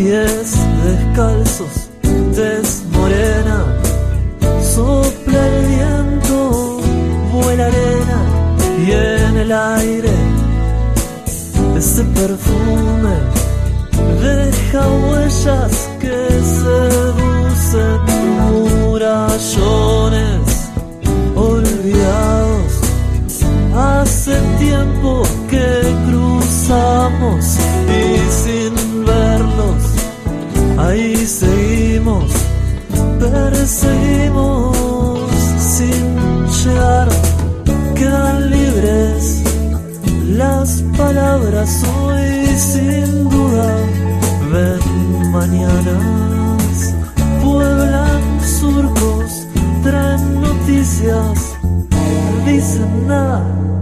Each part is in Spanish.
pies descalzos, tez morena, sopla el viento, vuela arena y en el aire ese perfume deja huellas que seducen, murallones olvidados. Hace tiempo que cruzamos y sin verlos ahí seguimos, perseguimos sin llegar. Quedan libres las palabras hoy sin duda. Ven mañanas, pueblan surcos, traen noticias, dicen nada.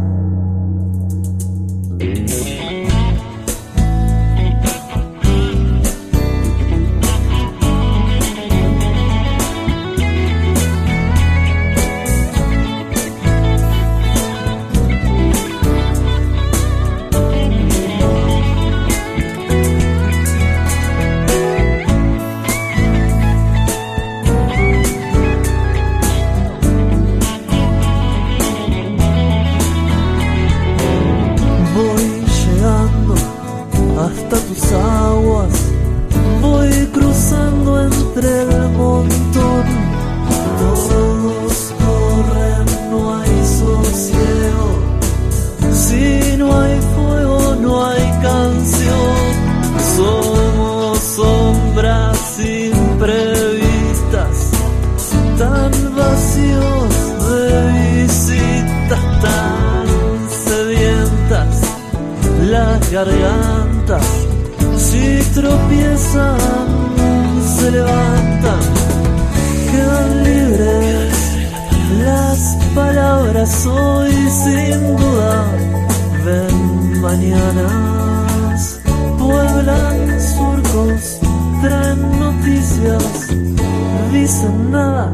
Hasta tus aguas, voy cruzando entre el montón. Todos corren, no hay sosiego. Si no hay fuego, no hay canción. Somos sombras imprevistas, tan vacíos de visitas, tan sedientas las gargantas. Si tropiezan, se levantan, quedan libres las palabras hoy sin duda. Ven mañanas, pueblan surcos, traen noticias, dicen nada.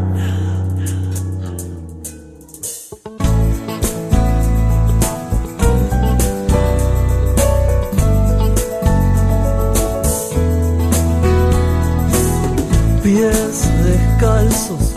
Pies descalzos,